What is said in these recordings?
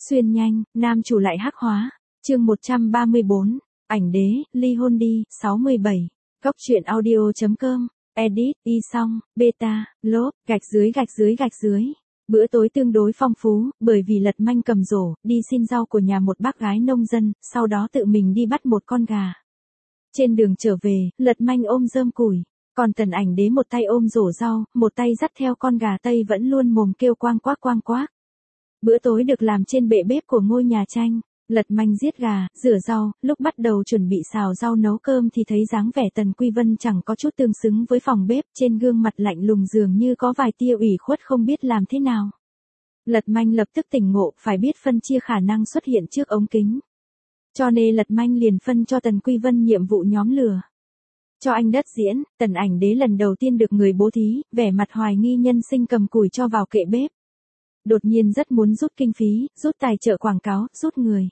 Xuyên nhanh, nam chủ lại hắc hóa. Chương 134, ảnh đế, ly hôn đi, 67. Góc truyện audio.com, edit, y xong, beta, lốp, gạch dưới. Bữa tối tương đối phong phú, bởi vì Lật Manh cầm rổ, đi xin rau của nhà một bác gái nông dân, sau đó tự mình đi bắt một con gà. Trên đường trở về, Lật Manh ôm rơm củi, còn Tần Ảnh Đế một tay ôm rổ rau, một tay dắt theo con gà Tây vẫn luôn mồm kêu quang quác. Bữa tối được làm trên bệ bếp của ngôi nhà tranh. Lật Manh giết gà, rửa rau, lúc bắt đầu chuẩn bị xào rau nấu cơm thì thấy dáng vẻ Tần Quy Vân chẳng có chút tương xứng với phòng bếp, trên gương mặt lạnh lùng dường như có vài tia ủy khuất không biết làm thế nào. Lật Manh lập tức tỉnh ngộ, phải biết phân chia khả năng xuất hiện trước ống kính. Cho nên Lật Manh liền phân cho Tần Quy Vân nhiệm vụ nhóm lửa. Cho anh đất diễn, Tần Ảnh Đế lần đầu tiên được người bố thí, vẻ mặt hoài nghi nhân sinh cầm củi cho vào kệ bếp. Đột nhiên rất muốn rút kinh phí, rút tài trợ quảng cáo, rút người.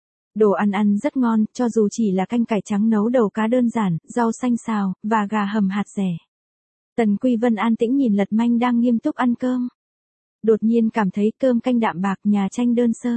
Đồ ăn rất ngon, cho dù chỉ là canh cải trắng nấu đầu cá đơn giản, rau xanh xào, và gà hầm hạt rẻ. Tần Quy Vân an tĩnh nhìn Lật Manh đang nghiêm túc ăn cơm. Đột nhiên cảm thấy cơm canh đạm bạc, nhà tranh đơn sơ.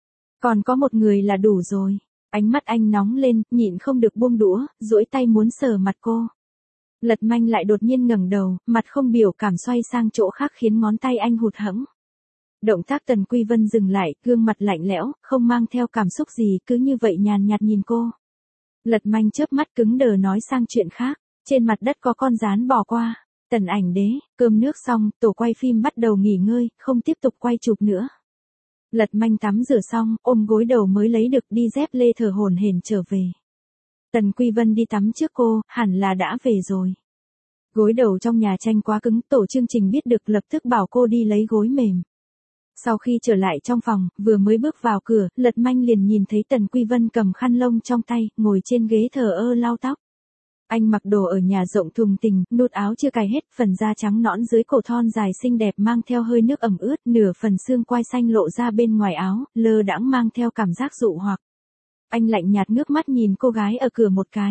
Còn có một người là đủ rồi. Ánh mắt anh nóng lên, nhịn không được buông đũa, duỗi tay muốn sờ mặt cô. Lật Manh lại đột nhiên ngẩng đầu, mặt không biểu cảm xoay sang chỗ khác khiến ngón tay anh hụt hẫng. Động tác Tần Quy Vân dừng lại, gương mặt lạnh lẽo, không mang theo cảm xúc gì, cứ như vậy nhàn nhạt nhìn cô. Lật Manh chớp mắt cứng đờ nói sang chuyện khác, trên mặt đất có con gián bò qua. Tần Ảnh Đế, cơm nước xong, tổ quay phim bắt đầu nghỉ ngơi, không tiếp tục quay chụp nữa. Lật Manh tắm rửa xong, ôm gối đầu mới lấy được đi dép lê thở hổn hển trở về. Tần Quy Vân đi tắm trước cô, hẳn là đã về rồi. Gối đầu trong nhà tranh quá cứng, tổ chương trình biết được lập tức bảo cô đi lấy gối mềm. Sau khi trở lại trong phòng, vừa mới bước vào cửa, Lật Manh liền nhìn thấy Tần Quy Vân cầm khăn lông trong tay, ngồi trên ghế thờ ơ lau tóc. Anh mặc đồ ở nhà rộng thùng thình, nút áo chưa cài hết, phần da trắng nõn dưới cổ thon dài xinh đẹp mang theo hơi nước ẩm ướt, nửa phần xương quai xanh lộ ra bên ngoài áo, lơ đãng mang theo cảm giác dụ hoặc. Anh lạnh nhạt ngước mắt nhìn cô gái ở cửa một cái.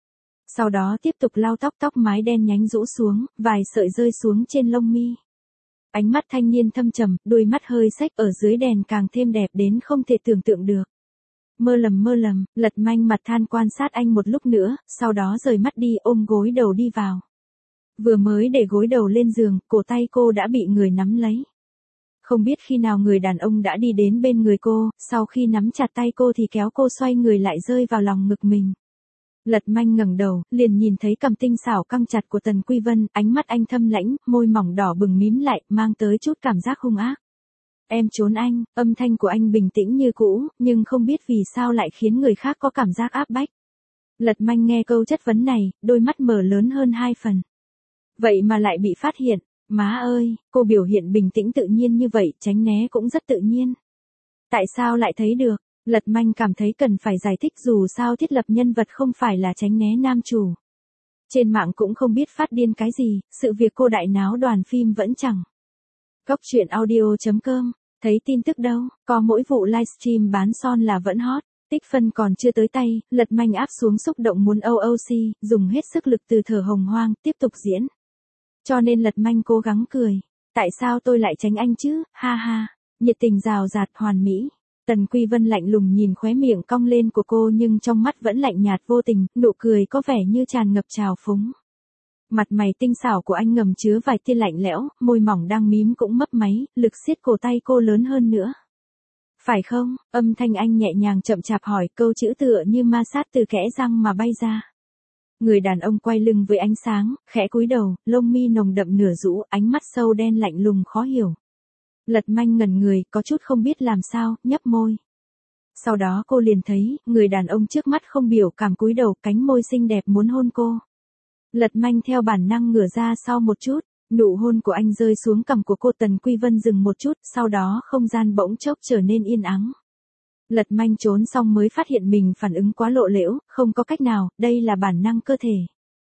Sau đó tiếp tục lau tóc mái đen nhánh rũ xuống, vài sợi rơi xuống trên lông mi. Ánh mắt thanh niên thâm trầm, đôi mắt hơi xếch ở dưới đèn càng thêm đẹp đến không thể tưởng tượng được. Mơ lầm, Lật Manh mặt than quan sát anh một lúc nữa, sau đó rời mắt đi ôm gối đầu đi vào. Vừa mới để gối đầu lên giường, cổ tay cô đã bị người nắm lấy. Không biết khi nào người đàn ông đã đi đến bên người cô, sau khi nắm chặt tay cô thì kéo cô xoay người lại rơi vào lòng ngực mình. Lật Manh ngẩng đầu, liền nhìn thấy cằm tinh xảo căng chặt của Tần Quy Vân, ánh mắt anh thâm lãnh, môi mỏng đỏ bừng mím lại, mang tới chút cảm giác hung ác. Em trốn anh, âm thanh của anh bình tĩnh như cũ, nhưng không biết vì sao lại khiến người khác có cảm giác áp bách. Lật Manh nghe câu chất vấn này, đôi mắt mở lớn hơn 2 phần. Vậy mà lại bị phát hiện, má ơi, cô biểu hiện bình tĩnh tự nhiên như vậy, tránh né cũng rất tự nhiên. Tại sao lại thấy được? Lật Manh cảm thấy cần phải giải thích dù sao thiết lập nhân vật không phải là tránh né nam chủ. Trên mạng cũng không biết phát điên cái gì, sự việc cô đại náo đoàn phim vẫn chẳng. Góc truyện audio.com, thấy tin tức đâu, có mỗi vụ livestream bán son là vẫn hot, tích phân còn chưa tới tay, Lật Manh áp xuống xúc động muốn OOC, dùng hết sức lực từ thở hồng hoang, tiếp tục diễn. Cho nên Lật Manh cố gắng cười. Tại sao tôi lại tránh anh chứ, ha ha, nhiệt tình rào rạt hoàn mỹ. Tần Quy Vân lạnh lùng nhìn khóe miệng cong lên của cô nhưng trong mắt vẫn lạnh nhạt vô tình, nụ cười có vẻ như tràn ngập trào phúng. Mặt mày tinh xảo của anh ngầm chứa vài tia lạnh lẽo, môi mỏng đang mím cũng mấp máy, lực siết cổ tay cô lớn hơn nữa. Phải không? Âm thanh anh nhẹ nhàng chậm chạp hỏi, câu chữ tựa như ma sát từ kẽ răng mà bay ra. Người đàn ông quay lưng với ánh sáng, khẽ cúi đầu, lông mi nồng đậm nửa rũ, ánh mắt sâu đen lạnh lùng khó hiểu. Lật Manh ngẩn người, có chút không biết làm sao, nhấp môi. Sau đó cô liền thấy, người đàn ông trước mắt không biểu cảm cúi đầu, cánh môi xinh đẹp muốn hôn cô. Lật Manh theo bản năng ngửa ra sau một chút, nụ hôn của anh rơi xuống cằm của cô. Tần Quy Vân dừng một chút, sau đó không gian bỗng chốc trở nên yên ắng. Lật Manh trốn xong mới phát hiện mình phản ứng quá lộ liễu, không có cách nào, đây là bản năng cơ thể.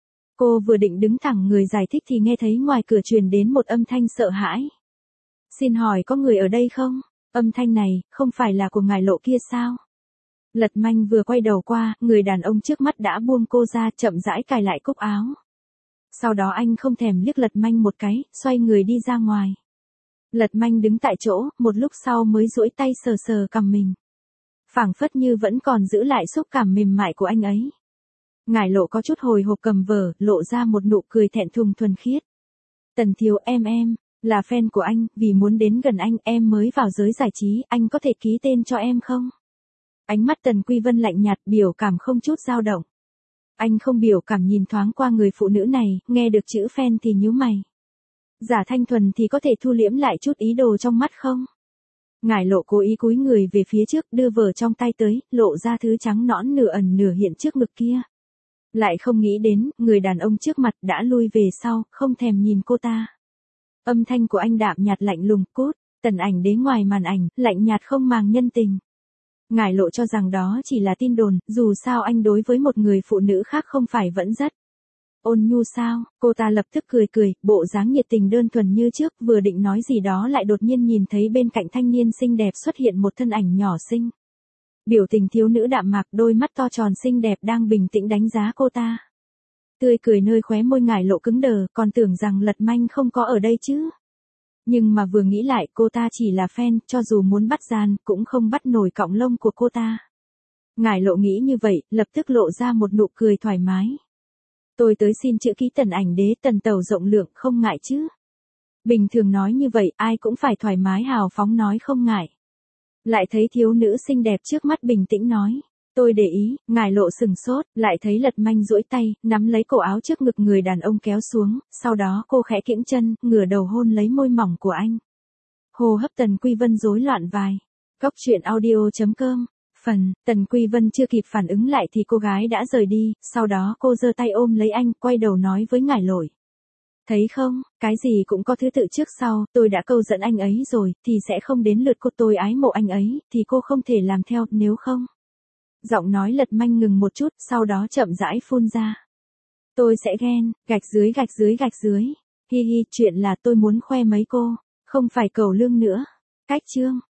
Cô vừa định đứng thẳng người giải thích thì nghe thấy ngoài cửa truyền đến một âm thanh sợ hãi. Xin hỏi có người ở đây không? Âm thanh này, không phải là của ngài Lộ kia sao? Lật Manh vừa quay đầu qua, người đàn ông trước mắt đã buông cô ra, chậm rãi cài lại cúc áo. Sau đó anh không thèm liếc Lật Manh một cái, xoay người đi ra ngoài. Lật Manh đứng tại chỗ, một lúc sau mới duỗi tay sờ sờ cằm mình. Phảng phất như vẫn còn giữ lại xúc cảm mềm mại của anh ấy. Ngải Lộ có chút hồi hộp cầm vở, lộ ra một nụ cười thẹn thùng thuần khiết. Tần thiếu em, là fan của anh, vì muốn đến gần anh, em mới vào giới giải trí, anh có thể ký tên cho em không? Ánh mắt Tần Quy Vân lạnh nhạt, biểu cảm không chút dao động. Anh không biểu cảm nhìn thoáng qua người phụ nữ này, nghe được chữ fan thì nhíu mày. Giả thanh thuần thì có thể thu liễm lại chút ý đồ trong mắt không? Ngải Lộ cố ý cúi người về phía trước, đưa vở trong tay tới, lộ ra thứ trắng nõn nửa ẩn nửa hiện trước ngực kia. Lại không nghĩ đến, người đàn ông trước mặt đã lui về sau, không thèm nhìn cô ta. Âm thanh của anh đạm nhạt lạnh lùng, cút. Tần Ảnh Đế ngoài màn ảnh, lạnh nhạt không màng nhân tình. Ngải Lộ cho rằng đó chỉ là tin đồn, dù sao anh đối với một người phụ nữ khác không phải vẫn rất ôn nhu sao? Cô ta lập tức cười, bộ dáng nhiệt tình đơn thuần như trước, vừa định nói gì đó lại đột nhiên nhìn thấy bên cạnh thanh niên xinh đẹp xuất hiện một thân ảnh nhỏ xinh. Biểu tình thiếu nữ đạm mạc, đôi mắt to tròn xinh đẹp đang bình tĩnh đánh giá cô ta. Tươi cười nơi khóe môi Ngải Lộ cứng đờ, còn tưởng rằng Lật Manh không có ở đây chứ. Nhưng mà vừa nghĩ lại, cô ta chỉ là fan, cho dù muốn bắt gian, cũng không bắt nổi cọng lông của cô ta. Ngải Lộ nghĩ như vậy, lập tức lộ ra một nụ cười thoải mái. Tôi tới xin chữ ký Tần Ảnh Đế, Tần tẩu rộng lượng, không ngại chứ. Bình thường nói như vậy, ai cũng phải thoải mái hào phóng nói không ngại. Lại thấy thiếu nữ xinh đẹp trước mắt bình tĩnh nói. Tôi để ý. Ngải Lộ sừng sốt, lại thấy Lật Manh duỗi tay, nắm lấy cổ áo trước ngực người đàn ông kéo xuống, sau đó cô khẽ kiễng chân, ngửa đầu hôn lấy môi mỏng của anh. Hô hấp Tần Quy Vân rối loạn vài. Cóc truyện audio.com. Phần, Tần Quy Vân chưa kịp phản ứng lại thì cô gái đã rời đi, sau đó cô giơ tay ôm lấy anh, quay đầu nói với Ngải Lộ. Thấy không, cái gì cũng có thứ tự trước sau, tôi đã câu dẫn anh ấy rồi, thì sẽ không đến lượt cô, tôi ái mộ anh ấy, thì cô không thể làm theo, nếu không. Giọng nói Lật Manh ngừng một chút, sau đó chậm rãi phun ra. Tôi sẽ ghen, gạch dưới. Hi hi, chuyện là tôi muốn khoe mấy cô, không phải cầu lương nữa. Cách chương.